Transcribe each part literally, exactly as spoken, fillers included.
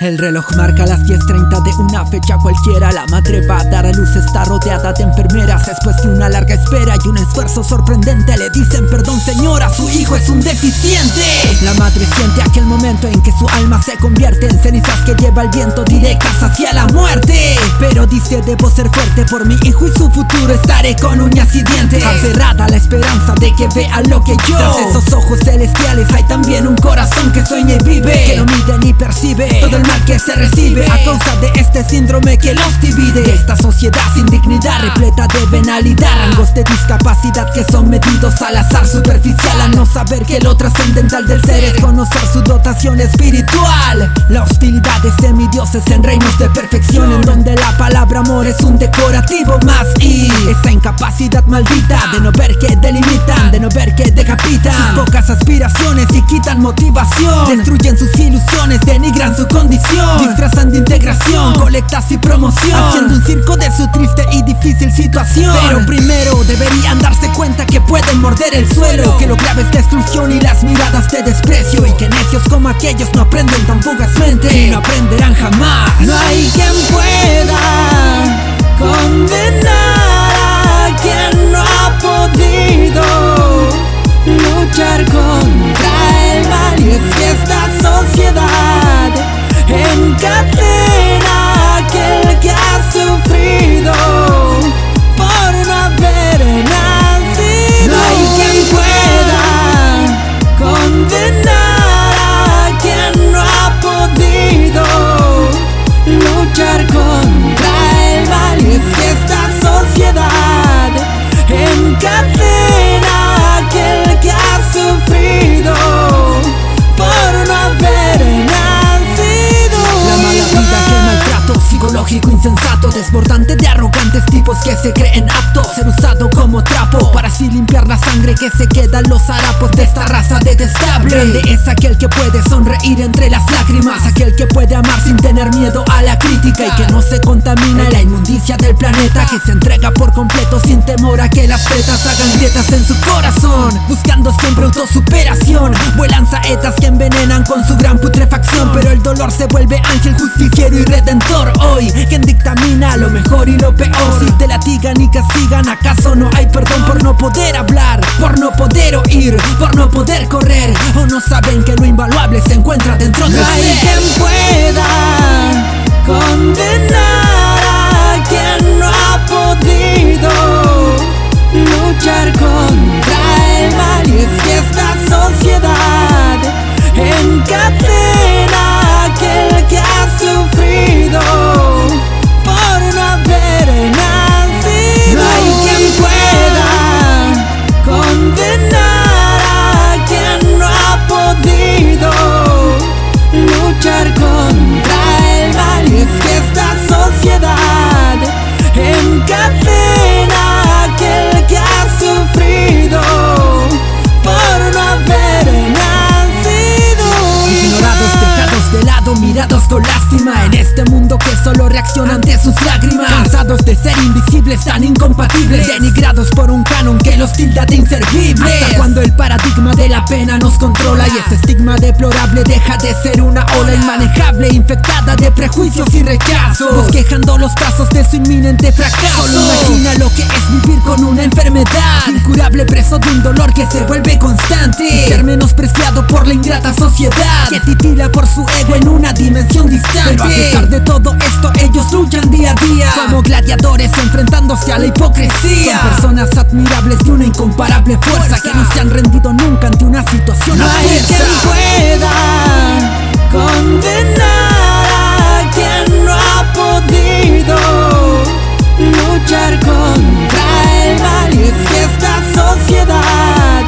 El reloj marca las diez treinta de una fecha cualquiera. La madre va a dar a luz, está rodeada de enfermeras. Después de una larga espera y un esfuerzo sorprendente, le dicen: perdón señora, su hijo es un deficiente. La madre siente aquel momento en que su alma se convierte en cenizas que lleva el viento directas hacia la muerte. Pero dice: debo ser fuerte por mi hijo y su futuro, estaré con uñas y dientes. Aferrada a la esperanza de que vea lo que yo. Tras esos ojos celestiales hay también un corazón que sueña y vive, que no mide ni percibe todo el mal que se recibe a causa de este síndrome que los divide. De esta sociedad sin dignidad, repleta de venalidad, rangos de discapacidad que son medidos al azar, superficial, a no saber que lo trascendental del ser es conocer su dotación espiritual. La hostilidad de semidioses en reinos de perfección, en donde la palabra amor es un decorativo más, y esa incapacidad maldita de no ver que delimitan, de no ver que decapitan sus pocas aspiraciones y quitan motivación, destruyen sus ilusiones, denigran su condición, disfrazan de integración, colectas y promoción, haciendo un circo de su triste y difícil situación. Pero primero deberían darse cuenta que pueden morder el suelo, que lo grave es destrucción y las miradas de desprecio, y que necios como aquellos no aprenden tan fugazmente y no aprenderán jamás. No hay quien pueda condenar a quien no ha podido luchar contra el mal, y es que esta sociedad encadena a aquel que ha sufrido por no haber nacido. No hay quien pueda condenar a quien no ha podido luchar contra el mal, y es que esta sociedad encadena a aquel que ha sufrido por no haber nacido. Psicológico insensato, desbordante de arrogantes tipos que se creen aptos ser usado como trapo para así limpiar la sangre que se quedan los harapos de esta raza detestable. Grande es aquel que puede sonreír entre las lágrimas, aquel que puede amar sin tener miedo a la crítica y que no se contamina en la inmundicia del planeta, que se entrega por completo sin temor a que las pretas hagan grietas en su corazón, buscando siempre autosuperación. Vuelan saetas que envenenan con su gran putrefacción, pero el dolor se vuelve ángel justiciero y redentor. Hoy, quien dictamina lo mejor y lo peor, si te latigan y castigan, ¿acaso no hay perdón por no poder hablar, por no poder oír, por no poder correr? ¿O no saben que lo invaluable se encuentra dentro del ser? No hay quien pueda condenar a quien no ha podido luchar contra el mal, y es que esta sociedad encadena a aquel que ha sufrido por no haber nacido. No hay quien pueda condenar a quien no ha podido luchar contra el mal, y es que esta sociedad encadena a aquel que ha sufrido por no haber nacido. Ignorados, dejados de lado, mirados con lástima en este mundo que solo reacciona ante sus lágrimas, cansados de ser invisibles, tan incompatibles, denigrados por un canon que los tilda de inservibles. Hasta cuando el paradigma de la pena nos controla y ese estigma deplorable deja de ser una ola inmanejable, infectada de prejuicios y rechazos, bosquejando los pasos de su inminente fracaso. Solo imagina lo que es vivir con una enfermedad incurable, preso de un dolor que se vuelve constante, y ser menospreciado por la ingrata sociedad que titila por su ego en una dimensión distante. Pero a pesar de todo esto, ellos luchan día a día como gladiadores enfrentándose a la hipocresía. Son personas admirables de una incomparable fuerza, que no se han rendido nunca ante una situación no hay adversa. Quien pueda condenar a quien no ha podido luchar contra el mal, y es que esta sociedad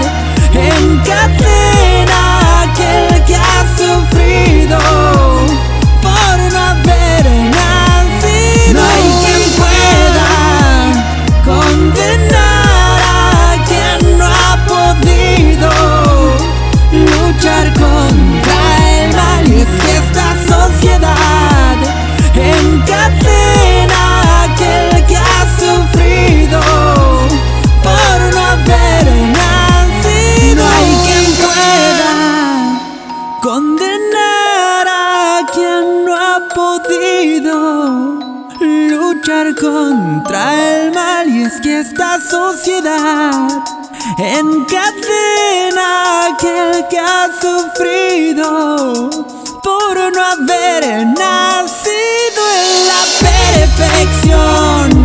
encadena a aquel que ha sufrido por no haber nacido. No hay quien pueda condenar a quien no ha podido luchar contra el mal, y es que esta sociedad contra el mal. Y es que esta sociedad encadena a aquel que ha sufrido por no haber nacido en la perfección.